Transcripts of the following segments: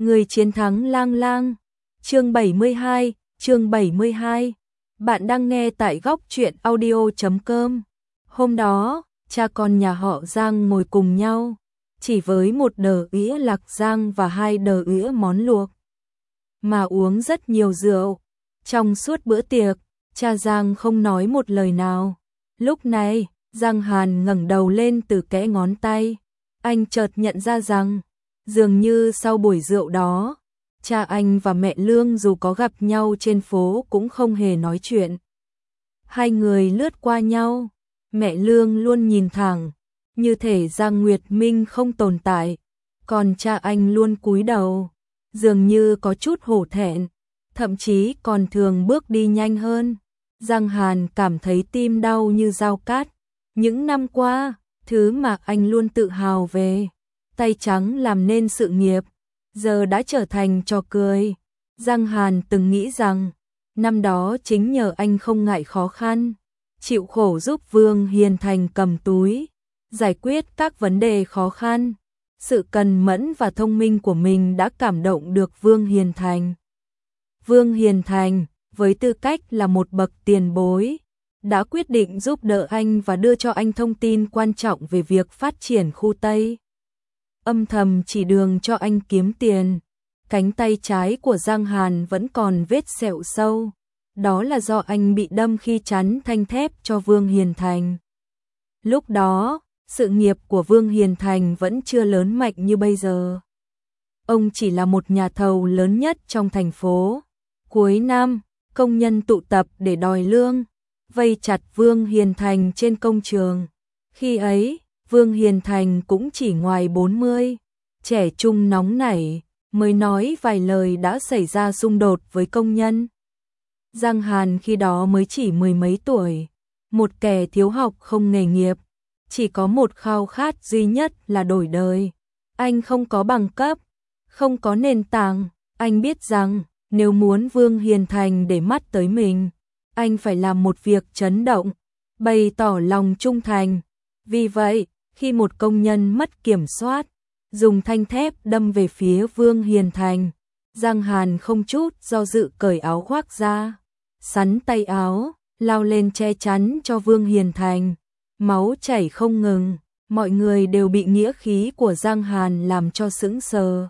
Người chiến thắng lang lang. Chương 72, chương 72. Bạn đang nghe tại góc truyện audio.com. Hôm đó, cha con nhà họ Giang ngồi cùng nhau, chỉ với một đờ ĩa lạc giang và 2 đờ ĩa món luộc, mà uống rất nhiều rượu. Trong suốt bữa tiệc, cha Giang không nói một lời nào. Lúc này, Giang Hàn ngẩng đầu lên từ kẽ ngón tay. Anh chợt nhận ra rằng, dường như sau buổi rượu đó, cha anh và mẹ Lương dù có gặp nhau trên phố cũng không hề nói chuyện. Hai người lướt qua nhau, mẹ Lương luôn nhìn thẳng, như thể Giang Nguyệt Minh không tồn tại, còn cha anh luôn cúi đầu, dường như có chút hổ thẹn, thậm chí còn thường bước đi nhanh hơn. Giang Hàn cảm thấy tim đau như dao cát. Những năm qua, thứ mà anh luôn tự hào về, tay trắng làm nên sự nghiệp, giờ đã trở thành trò cười. Giang Hàn từng nghĩ rằng, năm đó chính nhờ anh không ngại khó khăn, chịu khổ giúp Vương Hiền Thành cầm túi, giải quyết các vấn đề khó khăn. Sự cần mẫn và thông minh của mình đã cảm động được Vương Hiền Thành. Vương Hiền Thành, với tư cách là một bậc tiền bối, đã quyết định giúp đỡ anh và đưa cho anh thông tin quan trọng về việc phát triển khu Tây. Âm thầm chỉ đường cho anh kiếm tiền. Cánh tay trái của Giang Hàn vẫn còn vết sẹo sâu. Đó là do anh bị đâm khi chắn thanh thép cho Vương Hiền Thành. Lúc đó, sự nghiệp của Vương Hiền Thành vẫn chưa lớn mạnh như bây giờ. Ông chỉ là một nhà thầu lớn nhất trong thành phố. Cuối năm, công nhân tụ tập để đòi lương, vây chặt Vương Hiền Thành trên công trường. Khi ấy, Vương Hiền Thành cũng chỉ ngoài 40, trẻ trung nóng nảy, mới nói vài lời đã xảy ra xung đột với công nhân. Giang Hàn khi đó mới chỉ 10 mấy tuổi, một kẻ thiếu học không nghề nghiệp, chỉ có một khao khát duy nhất là đổi đời. Anh không có bằng cấp, không có nền tảng, anh biết rằng nếu muốn Vương Hiền Thành để mắt tới mình, anh phải làm một việc chấn động, bày tỏ lòng trung thành. Vì vậy, khi một công nhân mất kiểm soát, dùng thanh thép đâm về phía Vương Hiền Thành, Giang Hàn không chút do dự cởi áo khoác ra, sắn tay áo, lao lên che chắn cho Vương Hiền Thành. Máu chảy không ngừng, mọi người đều bị nghĩa khí của Giang Hàn làm cho sững sờ.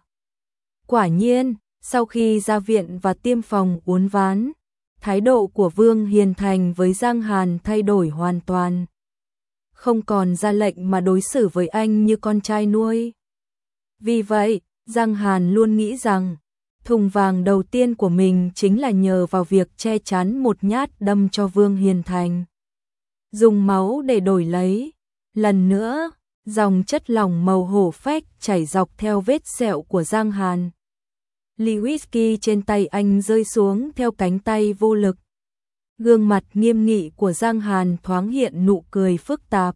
Quả nhiên, sau khi ra viện và tiêm phòng uốn ván, thái độ của Vương Hiền Thành với Giang Hàn thay đổi hoàn toàn. Không còn ra lệnh mà đối xử với anh như con trai nuôi. Vì vậy, Giang Hàn luôn nghĩ rằng, thùng vàng đầu tiên của mình chính là nhờ vào việc che chắn một nhát đâm cho Vương Hiền Thành. Dùng máu để đổi lấy. Lần nữa, dòng chất lỏng màu hổ phách chảy dọc theo vết sẹo của Giang Hàn. Ly whisky trên tay anh rơi xuống theo cánh tay vô lực. Gương mặt nghiêm nghị của Giang Hàn thoáng hiện nụ cười phức tạp.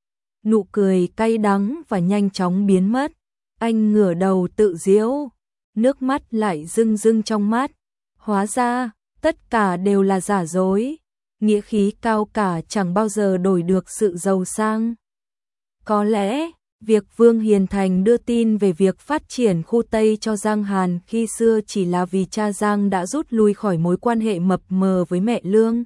Nụ cười cay đắng và nhanh chóng biến mất. Anh ngửa đầu tự giễu, nước mắt lại rưng rưng trong mắt. Hóa ra, tất cả đều là giả dối. Nghĩa khí cao cả chẳng bao giờ đổi được sự giàu sang. Có lẽ, việc Vương Hiền Thành đưa tin về việc phát triển khu Tây cho Giang Hàn khi xưa chỉ là vì cha Giang đã rút lui khỏi mối quan hệ mập mờ với mẹ Lương,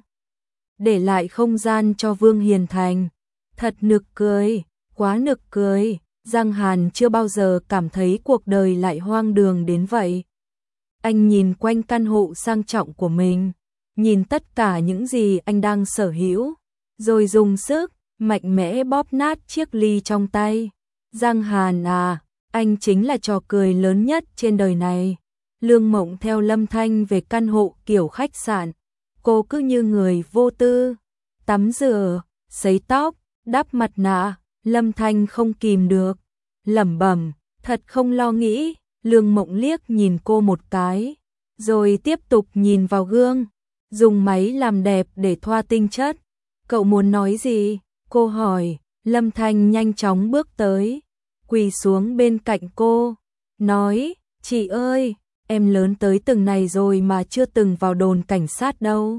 để lại không gian cho Vương Hiền Thành. Thật nực cười, quá nực cười. Giang Hàn chưa bao giờ cảm thấy cuộc đời lại hoang đường đến vậy. Anh nhìn quanh căn hộ sang trọng của mình, nhìn tất cả những gì anh đang sở hữu, rồi dùng sức mạnh mẽ bóp nát chiếc ly trong tay. Giang Hàn à, anh chính là trò cười lớn nhất trên đời này. Lương Mộng theo Lâm Thanh về căn hộ kiểu khách sạn. Cô cứ như người vô tư, tắm rửa, sấy tóc, đắp mặt nạ. Lâm Thanh không kìm được, lẩm bẩm, thật không lo nghĩ. Lương Mộng liếc nhìn cô một cái, rồi tiếp tục nhìn vào gương, dùng máy làm đẹp để thoa tinh chất. Cậu muốn nói gì? Cô hỏi. Lâm Thanh nhanh chóng bước tới, quỳ xuống bên cạnh cô, nói, chị ơi, em lớn tới từng này rồi mà chưa từng vào đồn cảnh sát đâu.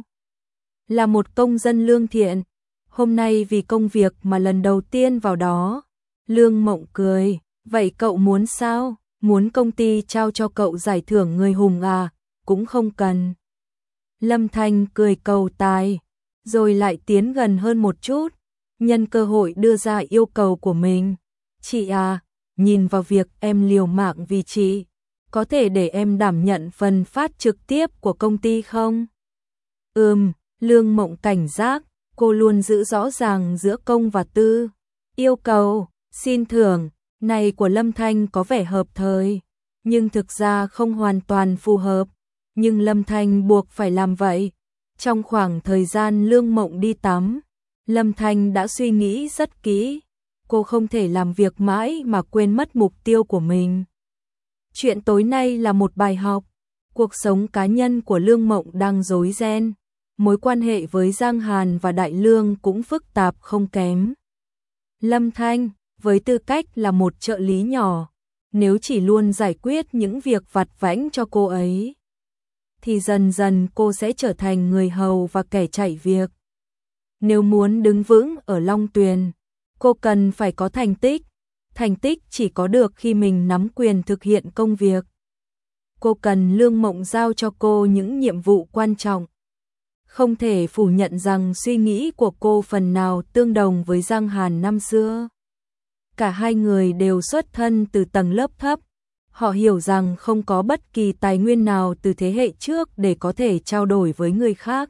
Là một công dân lương thiện, hôm nay vì công việc mà lần đầu tiên vào đó. Lương Mộng cười, vậy cậu muốn sao? Muốn công ty trao cho cậu giải thưởng người hùng à, cũng không cần. Lâm Thanh cười cầu tài, rồi lại tiến gần hơn một chút, nhân cơ hội đưa ra yêu cầu của mình. Chị à, nhìn vào việc em liều mạng vì chị, có thể để em đảm nhận phần phát trực tiếp của công ty không? Lương Mộng cảnh giác, cô luôn giữ rõ ràng giữa công và tư. Yêu cầu, xin thưởng, này của Lâm Thanh có vẻ hợp thời, nhưng thực ra không hoàn toàn phù hợp. Nhưng Lâm Thanh buộc phải làm vậy. Trong khoảng thời gian Lương Mộng đi tắm, Lâm Thanh đã suy nghĩ rất kỹ. Cô không thể làm việc mãi mà quên mất mục tiêu của mình. Chuyện tối nay là một bài học. Cuộc sống cá nhân của Lương Mộng đang rối ren. Mối quan hệ với Giang Hàn và Đại Lương cũng phức tạp không kém. Lâm Thanh, với tư cách là một trợ lý nhỏ, nếu chỉ luôn giải quyết những việc vặt vãnh cho cô ấy, thì dần dần cô sẽ trở thành người hầu và kẻ chạy việc. Nếu muốn đứng vững ở Long Tuyền, cô cần phải có thành tích. Thành tích chỉ có được khi mình nắm quyền thực hiện công việc. Cô cần Lương Mộng giao cho cô những nhiệm vụ quan trọng. Không thể phủ nhận rằng suy nghĩ của cô phần nào tương đồng với Giang Hàn năm xưa. Cả hai người đều xuất thân từ tầng lớp thấp. Họ hiểu rằng không có bất kỳ tài nguyên nào từ thế hệ trước để có thể trao đổi với người khác.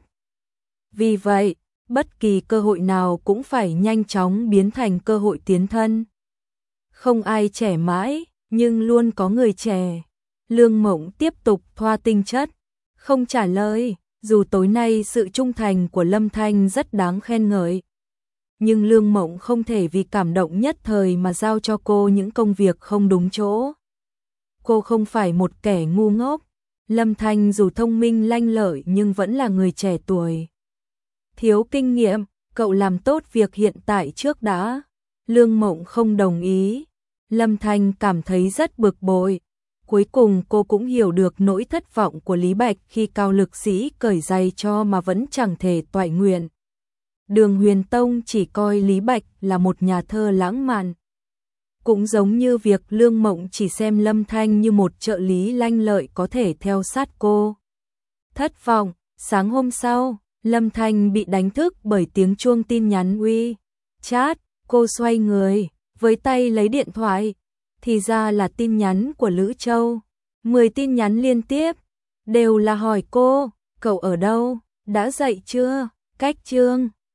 Vì vậy, bất kỳ cơ hội nào cũng phải nhanh chóng biến thành cơ hội tiến thân. Không ai trẻ mãi, nhưng luôn có người trẻ. Lương Mộng tiếp tục thoa tinh chất, không trả lời, dù tối nay sự trung thành của Lâm Thanh rất đáng khen ngợi. Nhưng Lương Mộng không thể vì cảm động nhất thời mà giao cho cô những công việc không đúng chỗ. Cô không phải một kẻ ngu ngốc. Lâm Thanh dù thông minh lanh lợi nhưng vẫn là người trẻ tuổi. Thiếu kinh nghiệm, cậu làm tốt việc hiện tại trước đã. Lương Mộng không đồng ý. Lâm Thanh cảm thấy rất bực bội. Cuối cùng cô cũng hiểu được nỗi thất vọng của Lý Bạch khi Cao Lực Sĩ cởi giày cho mà vẫn chẳng thể toại nguyện. Đường Huyền Tông chỉ coi Lý Bạch là một nhà thơ lãng mạn. Cũng giống như việc Lương Mộng chỉ xem Lâm Thanh như một trợ lý lanh lợi có thể theo sát cô. Thất vọng, sáng hôm sau, Lâm Thanh bị đánh thức bởi tiếng chuông tin nhắn WeChat. Cô xoay người, với tay lấy điện thoại. Thì ra là tin nhắn của Lữ Châu. 10 tin nhắn liên tiếp, đều là hỏi cô, cậu ở đâu, đã dậy chưa, cách chương.